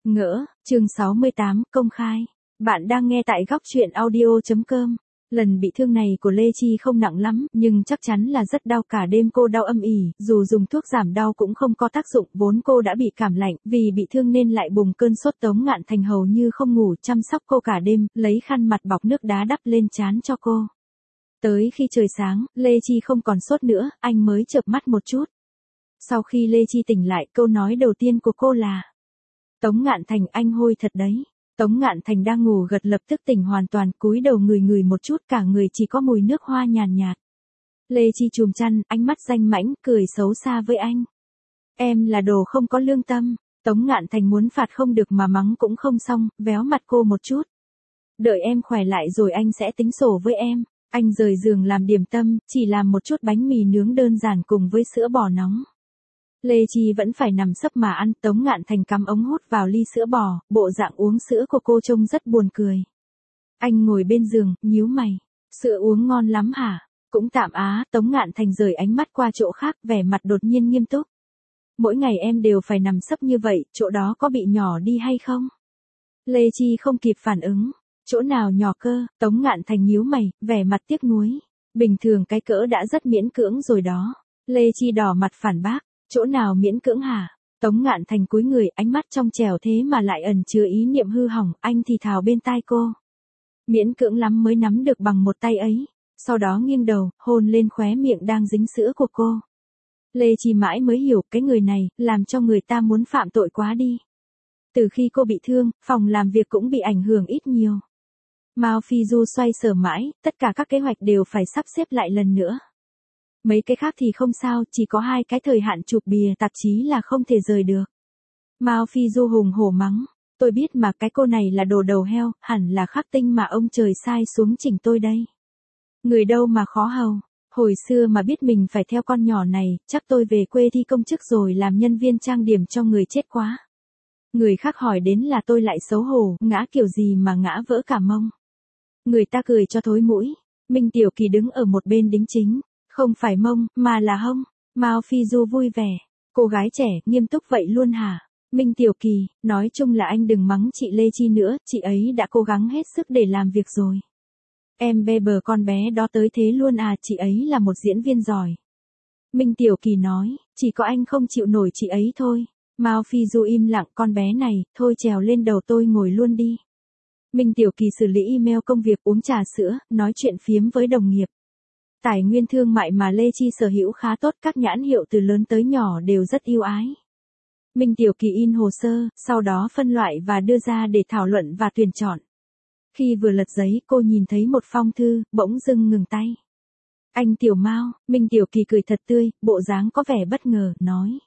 Ngỡ, chương 68, công khai. Bạn đang nghe tại góc truyện audio.com. Lần bị thương này của Lê Chi không nặng lắm, nhưng chắc chắn là rất đau, cả đêm cô đau âm ỉ, dù dùng thuốc giảm đau cũng không có tác dụng, vốn cô đã bị cảm lạnh, vì bị thương nên lại bùng cơn sốt. Tống Ngạn Thành hầu như không ngủ, chăm sóc cô cả đêm, lấy khăn mặt bọc nước đá đắp lên trán cho cô. Tới khi trời sáng, Lê Chi không còn sốt nữa, anh mới chợp mắt một chút. Sau khi Lê Chi tỉnh lại, câu nói đầu tiên của cô là: Tống Ngạn Thành, anh hôi thật đấy. Tống Ngạn Thành đang ngủ gật lập tức tỉnh hoàn toàn, cúi đầu ngửi một chút, cả người chỉ có mùi nước hoa nhàn nhạt. Lê Chi chùm chăn, ánh mắt danh mãnh, cười xấu xa với anh. Em là đồ không có lương tâm. Tống Ngạn Thành muốn phạt không được mà mắng cũng không xong, véo mặt cô một chút. Đợi em khỏe lại rồi anh sẽ tính sổ với em. Anh rời giường làm điểm tâm, chỉ làm một chút bánh mì nướng đơn giản cùng với sữa bò nóng. Lê Chi vẫn phải nằm sấp mà ăn. Tống Ngạn Thành cắm ống hút vào ly sữa bò, bộ dạng uống sữa của cô trông rất buồn cười. Anh ngồi bên giường, nhíu mày. Sữa uống ngon lắm hả? Cũng tạm á. Tống Ngạn Thành rời ánh mắt qua chỗ khác, vẻ mặt đột nhiên nghiêm túc. Mỗi ngày em đều phải nằm sấp như vậy, chỗ đó có bị nhỏ đi hay không? Lê Chi không kịp phản ứng. Chỗ nào nhỏ cơ? Tống Ngạn Thành nhíu mày, vẻ mặt tiếc nuối. Bình thường cái cỡ đã rất miễn cưỡng rồi đó. Lê Chi đỏ mặt phản bác. Chỗ nào miễn cưỡng hả? Tống Ngạn Thành cúi người, ánh mắt trong trẻo thế mà lại ẩn chứa ý niệm hư hỏng, anh thì thào bên tai cô. Miễn cưỡng lắm mới nắm được bằng một tay ấy. Sau đó nghiêng đầu, hôn lên khóe miệng đang dính sữa của cô. Lê Chi mãi mới hiểu, cái người này, làm cho người ta muốn phạm tội quá đi. Từ khi cô bị thương, phòng làm việc cũng bị ảnh hưởng ít nhiều. Mao Phi Du xoay sở mãi, tất cả các kế hoạch đều phải sắp xếp lại lần nữa. Mấy cái khác thì không sao, chỉ có 2 cái thời hạn chụp bìa tạp chí là không thể rời được. Mao Phi Du hùng hổ mắng, tôi biết mà, cái cô này là đồ đầu heo, hẳn là khắc tinh mà ông trời sai xuống chỉnh tôi đây. Người đâu mà khó hầu, hồi xưa mà biết mình phải theo con nhỏ này, chắc tôi về quê thi công chức rồi làm nhân viên trang điểm cho người chết quá. Người khác hỏi đến là tôi lại xấu hổ, ngã kiểu gì mà ngã vỡ cả mông. Người ta cười cho thối mũi. Minh Tiểu Kỳ đứng ở một bên đính chính. Không phải mông, mà là hông. Mao Phi Du vui vẻ. Cô gái trẻ, nghiêm túc vậy luôn hả? Minh Tiểu Kỳ, nói chung là anh đừng mắng chị Lê Chi nữa, chị ấy đã cố gắng hết sức để làm việc rồi. Em bê bờ con bé đó tới thế luôn à, chị ấy là một diễn viên giỏi. Minh Tiểu Kỳ nói, chỉ có anh không chịu nổi chị ấy thôi. Mao Phi Du im lặng, con bé này, thôi trèo lên đầu tôi ngồi luôn đi. Minh Tiểu Kỳ xử lý email công việc, uống trà sữa, nói chuyện phiếm với đồng nghiệp. Tài nguyên thương mại mà Lê Chi sở hữu khá tốt, các nhãn hiệu từ lớn tới nhỏ đều rất yêu ái. Minh Tiểu Kỳ in hồ sơ, sau đó phân loại và đưa ra để thảo luận và tuyển chọn. Khi vừa lật giấy, cô nhìn thấy một phong thư, bỗng dưng ngừng tay. Anh Tiểu Mao, Minh Tiểu Kỳ cười thật tươi, bộ dáng có vẻ bất ngờ, nói.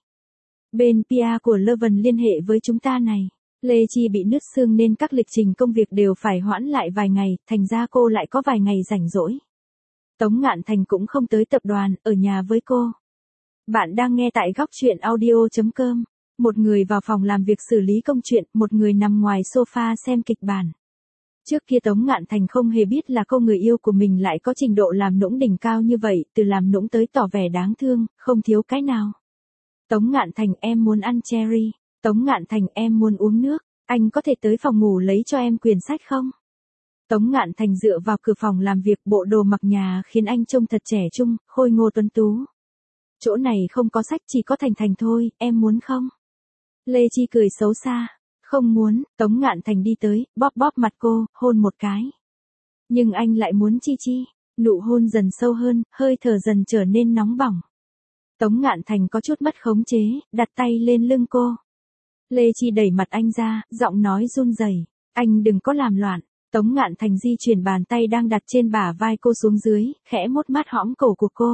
Bên PR của Loven liên hệ với chúng ta này. Lê Chi bị nứt xương nên các lịch trình công việc đều phải hoãn lại vài ngày, thành ra cô lại có vài ngày rảnh rỗi. Tống Ngạn Thành cũng không tới tập đoàn, ở nhà với cô. Bạn đang nghe tại góc truyện audio.com. Một người vào phòng làm việc xử lý công chuyện, một người nằm ngoài sofa xem kịch bản. Trước kia Tống Ngạn Thành không hề biết là cô người yêu của mình lại có trình độ làm nũng đỉnh cao như vậy, từ làm nũng tới tỏ vẻ đáng thương, không thiếu cái nào. Tống Ngạn Thành, em muốn ăn cherry. Tống Ngạn Thành, em muốn uống nước. Anh có thể tới phòng ngủ lấy cho em quyển sách không? Tống Ngạn Thành dựa vào cửa phòng làm việc, bộ đồ mặc nhà khiến anh trông thật trẻ trung, khôi ngô tuấn tú. Chỗ này không có sách, chỉ có Thành Thành thôi, em muốn không? Lê Chi cười xấu xa. Không muốn. Tống Ngạn Thành đi tới, bóp bóp mặt cô, hôn một cái. Nhưng anh lại muốn Chi Chi. Nụ hôn dần sâu hơn, hơi thở dần trở nên nóng bỏng. Tống Ngạn Thành có chút mất khống chế, đặt tay lên lưng cô. Lê Chi đẩy mặt anh ra, giọng nói run rẩy. Anh đừng có làm loạn. Tống Ngạn Thành di chuyển bàn tay đang đặt trên bả vai cô xuống dưới, khẽ mốt mát hõm cổ của cô.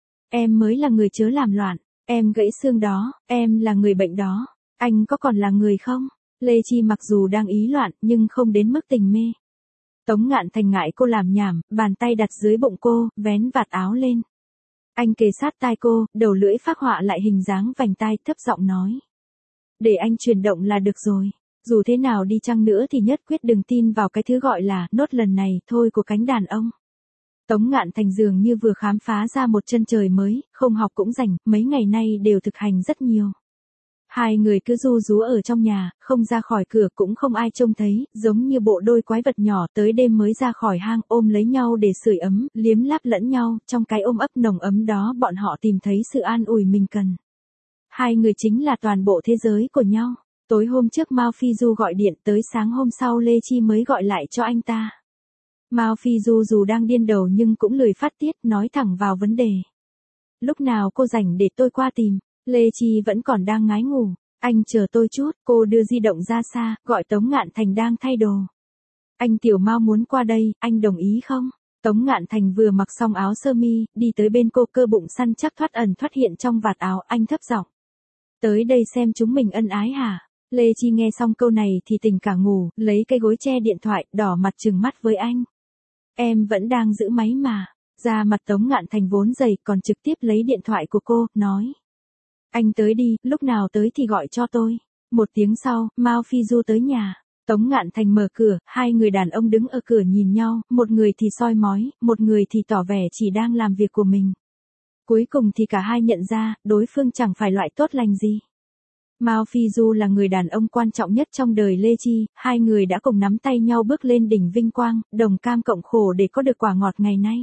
Em mới là người chớ làm loạn. Em gãy xương đó, em là người bệnh đó. Anh có còn là người không? Lê Chi mặc dù đang ý loạn, nhưng không đến mức tình mê. Tống Ngạn Thành ngại cô làm nhảm, bàn tay đặt dưới bụng cô, vén vạt áo lên. Anh kề sát tai cô, đầu lưỡi phác họa lại hình dáng vành tai, thấp giọng nói. Để anh chuyển động là được rồi. Dù thế nào đi chăng nữa thì nhất quyết đừng tin vào cái thứ gọi là nốt lần này thôi của cánh đàn ông. Tống Ngạn Thành dường như vừa khám phá ra một chân trời mới, không học cũng rảnh, mấy ngày nay đều thực hành rất nhiều. Hai người cứ ru rú ở trong nhà, không ra khỏi cửa cũng không ai trông thấy, giống như bộ đôi quái vật nhỏ tới đêm mới ra khỏi hang ôm lấy nhau để sưởi ấm, liếm láp lẫn nhau, trong cái ôm ấp nồng ấm đó bọn họ tìm thấy sự an ủi mình cần. Hai người chính là toàn bộ thế giới của nhau. Tối hôm trước Mao Phi Du gọi điện tới sáng hôm sau Lê Chi mới gọi lại cho anh ta. Mao Phi Du dù đang điên đầu nhưng cũng lười phát tiết, nói thẳng vào vấn đề. Lúc nào cô rảnh để tôi qua tìm? Lê Chi vẫn còn đang ngái ngủ. Anh chờ tôi chút, cô đưa di động ra xa, gọi Tống Ngạn Thành đang thay đồ. Anh Tiểu Mao muốn qua đây, anh đồng ý không? Tống Ngạn Thành vừa mặc xong áo sơ mi, đi tới bên cô, cơ bụng săn chắc thoát ẩn thoát hiện trong vạt áo, anh thấp giọng. Tới đây xem chúng mình ân ái hả? Lê Chi nghe xong câu này thì tỉnh cả ngủ, lấy cái gối che điện thoại, đỏ mặt trừng mắt với anh. Em vẫn đang giữ máy mà. Da mặt Tống Ngạn Thành vốn dày, còn trực tiếp lấy điện thoại của cô, nói. Anh tới đi, lúc nào tới thì gọi cho tôi. Một tiếng sau, Mao Phi Du tới nhà. Tống Ngạn Thành mở cửa, hai người đàn ông đứng ở cửa nhìn nhau, một người thì soi mói, một người thì tỏ vẻ chỉ đang làm việc của mình. Cuối cùng thì cả hai nhận ra, đối phương chẳng phải loại tốt lành gì. Mao Phi Du là người đàn ông quan trọng nhất trong đời Lê Chi, hai người đã cùng nắm tay nhau bước lên đỉnh vinh quang, đồng cam cộng khổ để có được quả ngọt ngày nay.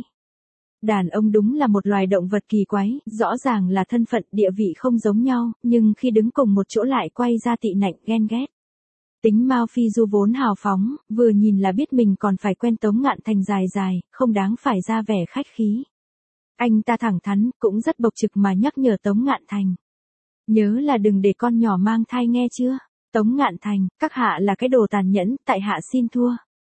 Đàn ông đúng là một loài động vật kỳ quái, rõ ràng là thân phận, địa vị không giống nhau, nhưng khi đứng cùng một chỗ lại quay ra tị nạnh, ghen ghét. Tính Mao Phi Du vốn hào phóng, vừa nhìn là biết mình còn phải quen Tống Ngạn Thành dài dài, không đáng phải ra vẻ khách khí. Anh ta thẳng thắn, cũng rất bộc trực mà nhắc nhở Tống Ngạn Thành. Nhớ là đừng để con nhỏ mang thai nghe chưa? Tống Ngạn Thành, các hạ là cái đồ tàn nhẫn, tại hạ xin thua.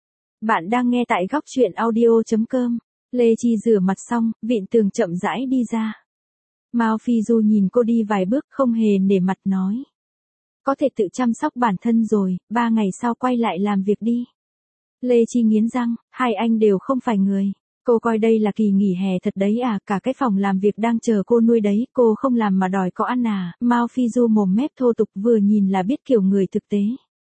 Bạn đang nghe tại góc truyện audio.com. Lê Chi rửa mặt xong, vịn tường chậm rãi đi ra. Mao Phi Du nhìn cô đi vài bước không hề nể mặt nói. Có thể tự chăm sóc bản thân rồi, 3 ngày sau quay lại làm việc đi. Lê Chi nghiến răng, hai anh đều không phải người. Cô coi đây là kỳ nghỉ hè thật đấy à, cả cái phòng làm việc đang chờ cô nuôi đấy, cô không làm mà đòi có ăn à. Mao Phi Du mồm mép thô tục, vừa nhìn là biết kiểu người thực tế.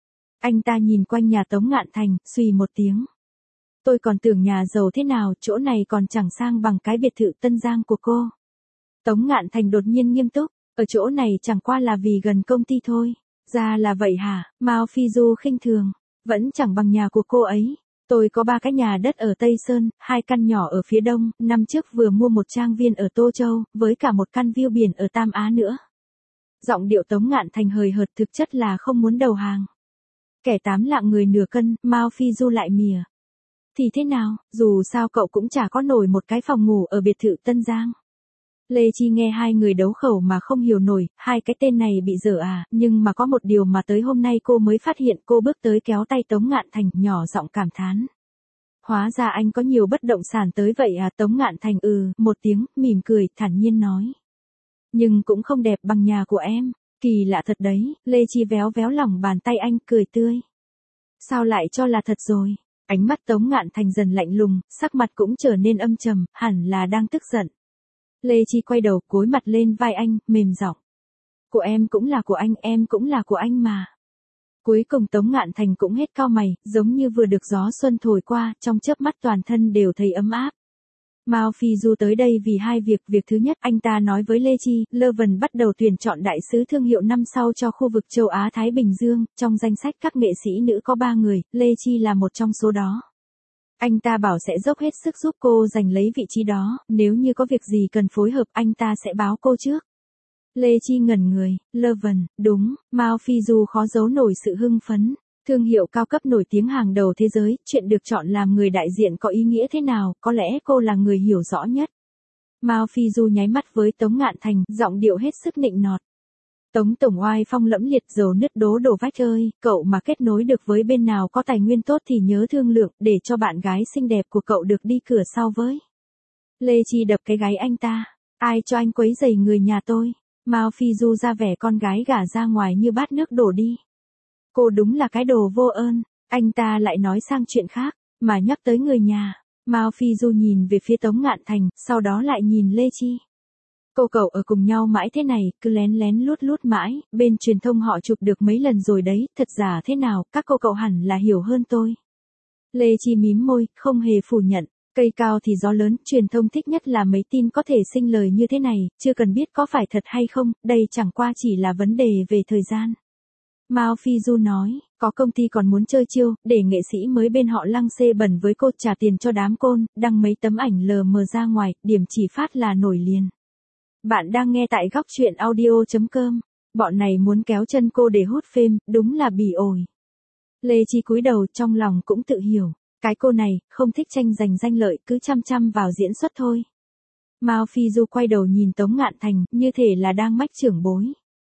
Anh ta nhìn quanh nhà Tống Ngạn Thành, suy một tiếng. Tôi còn tưởng nhà giàu thế nào, chỗ này còn chẳng sang bằng cái biệt thự Tân Giang của cô. Tống Ngạn Thành đột nhiên nghiêm túc, ở chỗ này chẳng qua là vì gần công ty thôi. Ra là vậy hả? Mao Phi Du khinh thường, vẫn chẳng bằng nhà của cô ấy. Tôi có 3 cái nhà đất ở Tây Sơn, 2 căn nhỏ ở phía đông, năm trước vừa mua một trang viên ở Tô Châu, với cả một căn view biển ở Tam Á nữa. Giọng điệu Tống Ngạn Thành hời hợt, thực chất là không muốn đầu hàng. Kẻ 8 lạng người nửa cân, Mao Phi Du lại mỉa. Thì thế nào, dù sao cậu cũng chả có nổi một cái phòng ngủ ở biệt thự Tân Giang. Lê Chi nghe hai người đấu khẩu mà không hiểu nổi, hai cái tên này bị dở à, nhưng mà có một điều mà tới hôm nay cô mới phát hiện, cô bước tới kéo tay Tống Ngạn Thành, nhỏ giọng cảm thán. Hóa ra anh có nhiều bất động sản tới vậy à? Tống Ngạn Thành một tiếng, mỉm cười, thản nhiên nói. Nhưng cũng không đẹp bằng nhà của em, kỳ lạ thật đấy. Lê Chi véo véo lòng bàn tay anh, cười tươi. Sao lại cho là thật rồi? Ánh mắt Tống Ngạn Thành dần lạnh lùng, sắc mặt cũng trở nên âm trầm, hẳn là đang tức giận. Lê Chi quay đầu, cúi mặt lên vai anh, mềm giọng. Của em cũng là của anh, em cũng là của anh mà. Cuối cùng Tống Ngạn Thành cũng hết cau mày, giống như vừa được gió xuân thổi qua, trong chớp mắt toàn thân đều thấy ấm áp. Mao Phi Du tới đây vì hai việc. Việc thứ nhất, anh ta nói với Lê Chi, Leuven bắt đầu tuyển chọn đại sứ thương hiệu năm sau cho khu vực châu Á-Thái Bình Dương, trong danh sách các nghệ sĩ nữ có 3 người, Lê Chi là một trong số đó. Anh ta bảo sẽ dốc hết sức giúp cô giành lấy vị trí đó, nếu như có việc gì cần phối hợp anh ta sẽ báo cô trước. Lê Chi ngẩn người, Leuven, đúng, Mao Phi Du khó giấu nổi sự hưng phấn. Thương hiệu cao cấp nổi tiếng hàng đầu thế giới, chuyện được chọn làm người đại diện có ý nghĩa thế nào, có lẽ cô là người hiểu rõ nhất. Mao Phi Du nháy mắt với Tống Ngạn Thành, giọng điệu hết sức nịnh nọt. Tống tổng oai phong lẫm liệt, dầu nứt đổ vách ơi, cậu mà kết nối được với bên nào có tài nguyên tốt thì nhớ thương lượng, để cho bạn gái xinh đẹp của cậu được đi cửa sau với. Lê Chi đập cái gáy anh ta, ai cho anh quấy rầy người nhà tôi? Mao Phi Du ra vẻ con gái gả ra ngoài như bát nước đổ đi. Cô đúng là cái đồ vô ơn. Anh ta lại nói sang chuyện khác, mà nhắc tới người nhà. Mao Phi Du nhìn về phía Tống Ngạn Thành, sau đó lại nhìn Lê Chi. Cô cậu ở cùng nhau mãi thế này, cứ lén lén lút lút mãi, bên truyền thông họ chụp được mấy lần rồi đấy, thật giả thế nào, các cô cậu hẳn là hiểu hơn tôi. Lê Chi mím môi, không hề phủ nhận. Cây cao thì gió lớn, truyền thông thích nhất là mấy tin có thể sinh lời như thế này, chưa cần biết có phải thật hay không, đây chẳng qua chỉ là vấn đề về thời gian. Mao Phi Du nói, có công ty còn muốn chơi chiêu, để nghệ sĩ mới bên họ lăng xê bẩn với cô trả tiền cho đám côn, đăng mấy tấm ảnh lờ mờ ra ngoài, điểm chỉ phát là nổi liền. Bạn đang nghe tại góc chuyện audio.com. Bọn này muốn kéo chân cô để hút phim, đúng là bỉ ổi. Lê Chi cúi đầu trong lòng cũng tự hiểu. Cái cô này, không thích tranh giành danh lợi, cứ chăm chăm vào diễn xuất thôi. Mao Phi Du quay đầu nhìn Tống Ngạn Thành, như thể là đang mách trưởng bối.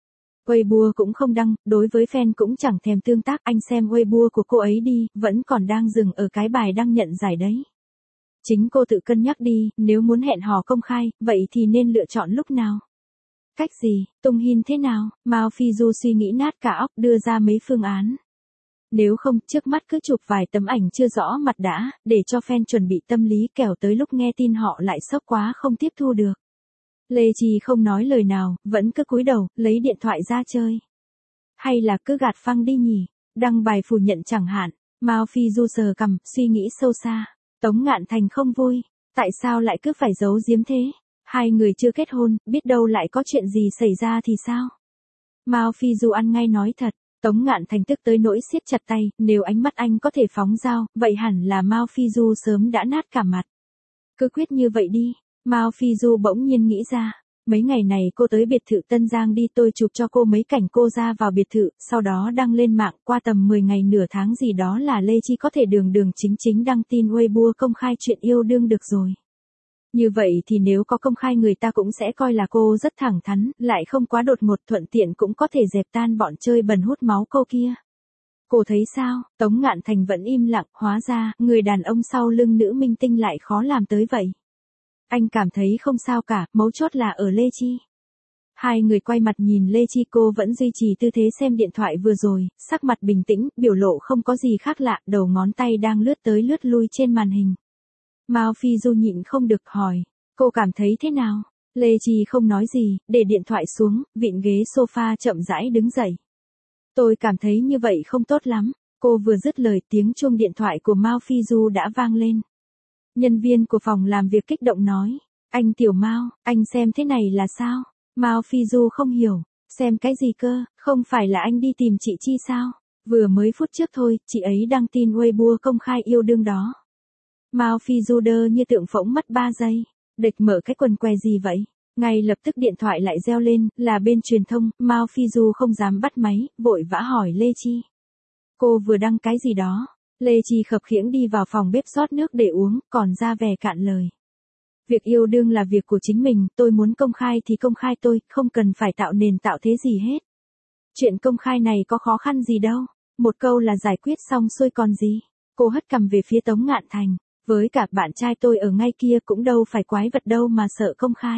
Weibo cũng không đăng, đối với fan cũng chẳng thèm tương tác, anh xem Weibo của cô ấy đi, vẫn còn đang dừng ở cái bài đăng nhận giải đấy. Chính cô tự cân nhắc đi, nếu muốn hẹn hò công khai, vậy thì nên lựa chọn lúc nào? Cách gì, tung hin thế nào? Mao Phi Du suy nghĩ nát cả óc, đưa ra mấy phương án. Nếu không, trước mắt cứ chụp vài tấm ảnh chưa rõ mặt đã, để cho fan chuẩn bị tâm lý, kẻo tới lúc nghe tin họ lại sốc quá không tiếp thu được. Lê Chi không nói lời nào, vẫn cứ cúi đầu, lấy điện thoại ra chơi. Hay là cứ gạt phăng đi nhỉ? Đăng bài phủ nhận chẳng hạn. Mao Phi Du sờ cằm, suy nghĩ sâu xa. Tống Ngạn Thành không vui. Tại sao lại cứ phải giấu giếm thế? Hai người chưa kết hôn, biết đâu lại có chuyện gì xảy ra thì sao? Mao Phi Du ăn ngay nói thật. Tống Ngạn Thành tức tới nỗi siết chặt tay, nếu ánh mắt anh có thể phóng dao, vậy hẳn là Mao Phi Du sớm đã nát cả mặt. Cứ quyết như vậy đi. Mao Phi Du bỗng nhiên nghĩ ra. Mấy ngày này cô tới biệt thự Tân Giang đi, tôi chụp cho cô mấy cảnh cô ra vào biệt thự, sau đó đăng lên mạng, qua tầm 10 ngày nửa tháng gì đó là Lê Chi có thể đường đường chính chính đăng tin Weibo công khai chuyện yêu đương được rồi. Như vậy thì nếu có công khai người ta cũng sẽ coi là cô rất thẳng thắn, lại không quá đột ngột, thuận tiện cũng có thể dẹp tan bọn chơi bẩn hút máu cô kia. Cô thấy sao? Tống Ngạn Thành vẫn im lặng, hóa ra, người đàn ông sau lưng nữ minh tinh lại khó làm tới vậy. Anh cảm thấy không sao cả, mấu chốt là ở Lê Chi. Hai người quay mặt nhìn Lê Chi, cô vẫn duy trì tư thế xem điện thoại vừa rồi, sắc mặt bình tĩnh, biểu lộ không có gì khác lạ, đầu ngón tay đang lướt tới lướt lui trên màn hình. Mao Phi Du nhịn không được hỏi, cô cảm thấy thế nào? Lê Chi không nói gì, để điện thoại xuống, vịn ghế sofa chậm rãi đứng dậy. Tôi cảm thấy như vậy không tốt lắm. Cô vừa dứt lời, tiếng chuông điện thoại của Mao Phi Du đã vang lên. Nhân viên của phòng làm việc kích động nói, anh Tiểu Mao, anh xem thế này là sao? Mao Phi Du không hiểu, xem cái gì cơ, không phải là anh đi tìm chị Chi sao? Vừa mới phút trước thôi, chị ấy đăng tin Weibo công khai yêu đương đó. Mao Phi Du đơ như tượng phỗng mất 3 giây, địch mở cái quần què gì vậy? Ngay lập tức điện thoại lại reo lên, là bên truyền thông, Mao Phi Du không dám bắt máy, vội vã hỏi Lê Chi. Cô vừa đăng cái gì đó? Lê Chi khập khiễng đi vào phòng bếp rót nước để uống, còn ra vẻ cạn lời. Việc yêu đương là việc của chính mình, tôi muốn công khai thì công khai tôi, không cần phải tạo nền tạo thế gì hết. Chuyện công khai này có khó khăn gì đâu, một câu là giải quyết xong xuôi còn gì. Cô hất cằm về phía Tống Ngạn Thành, với cả bạn trai tôi ở ngay kia cũng đâu phải quái vật đâu mà sợ công khai.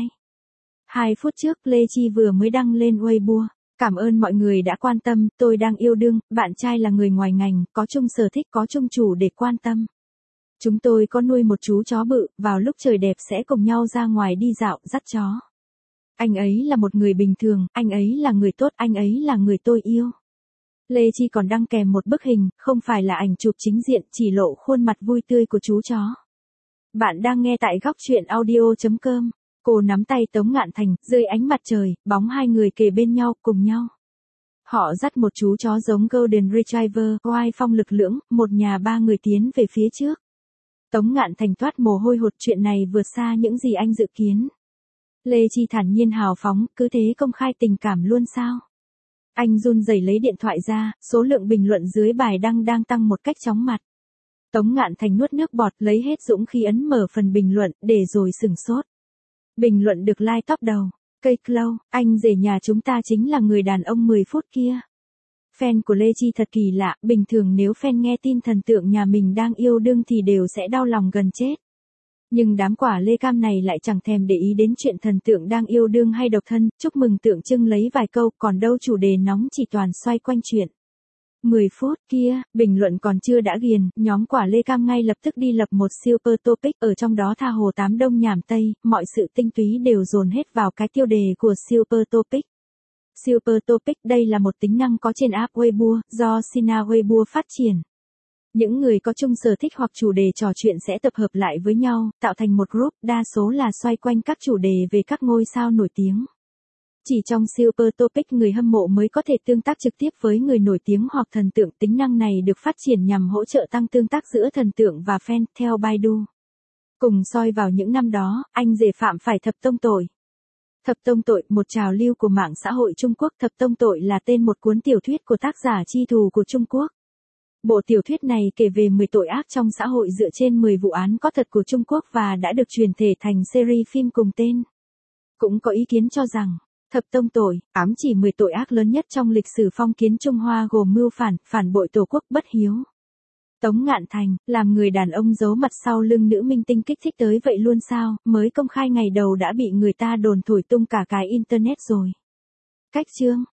2 phút trước Lê Chi vừa mới đăng lên Weibo. Cảm ơn mọi người đã quan tâm, tôi đang yêu đương, bạn trai là người ngoài ngành, có chung sở thích, có chung chủ để quan tâm. Chúng tôi có nuôi một chú chó bự, vào lúc trời đẹp sẽ cùng nhau ra ngoài đi dạo, dắt chó. Anh ấy là một người bình thường, anh ấy là người tốt, anh ấy là người tôi yêu. Lê Chi còn đăng kèm một bức hình, không phải là ảnh chụp chính diện, chỉ lộ khuôn mặt vui tươi của chú chó. Bạn đang nghe tại góc chuyện audio.com. Cô nắm tay Tống Ngạn Thành, dưới ánh mặt trời, bóng hai người kề bên nhau, cùng nhau. Họ dắt một chú chó giống Golden Retriever, oai phong lực lưỡng, một nhà 3 người tiến về phía trước. Tống Ngạn Thành toát mồ hôi hột, chuyện này vượt xa những gì anh dự kiến. Lê Chi thản nhiên hào phóng, cứ thế công khai tình cảm luôn sao? Anh run rẩy lấy điện thoại ra, số lượng bình luận dưới bài đăng đang tăng một cách chóng mặt. Tống Ngạn Thành nuốt nước bọt, lấy hết dũng khí ấn mở phần bình luận, để rồi sửng sốt. Bình luận được like top đầu. Cây Clow, anh rể nhà chúng ta chính là người đàn ông 10 phút kia. Fan của Lê Chi thật kỳ lạ, bình thường nếu fan nghe tin thần tượng nhà mình đang yêu đương thì đều sẽ đau lòng gần chết. Nhưng đám quả Lê Cam này lại chẳng thèm để ý đến chuyện thần tượng đang yêu đương hay độc thân, chúc mừng tượng trưng lấy vài câu, còn đâu chủ đề nóng chỉ toàn xoay quanh chuyện 10 phút kia, bình luận còn chưa đã ghiền, nhóm quả Lê Cam ngay lập tức đi lập một super topic, ở trong đó tha hồ 8 đông nhảm tây, mọi sự tinh túy đều dồn hết vào cái tiêu đề của super topic. Super topic đây là một tính năng có trên app Weibo, do Sina Weibo phát triển. Những người có chung sở thích hoặc chủ đề trò chuyện sẽ tập hợp lại với nhau, tạo thành một group, đa số là xoay quanh các chủ đề về các ngôi sao nổi tiếng. Chỉ trong Super Topic người hâm mộ mới có thể tương tác trực tiếp với người nổi tiếng hoặc thần tượng. Tính năng này được phát triển nhằm hỗ trợ tăng tương tác giữa thần tượng và fan, theo Baidu. Cùng soi vào những năm đó, anh rể phạm phải thập tông tội. Thập tông tội, một trào lưu của mạng xã hội Trung Quốc. Thập tông tội là tên một cuốn tiểu thuyết của tác giả Chi Thù của Trung Quốc. Bộ tiểu thuyết này kể về 10 tội ác trong xã hội dựa trên 10 vụ án có thật của Trung Quốc và đã được chuyển thể thành series phim cùng tên. Cũng có ý kiến cho rằng, thập tông tội, ám chỉ 10 tội ác lớn nhất trong lịch sử phong kiến Trung Hoa gồm mưu phản, phản bội tổ quốc, bất hiếu. Tống Ngạn Thành, làm người đàn ông giấu mặt sau lưng nữ minh tinh kích thích tới vậy luôn sao, mới công khai ngày đầu đã bị người ta đồn thổi tung cả cái internet rồi. Cách chương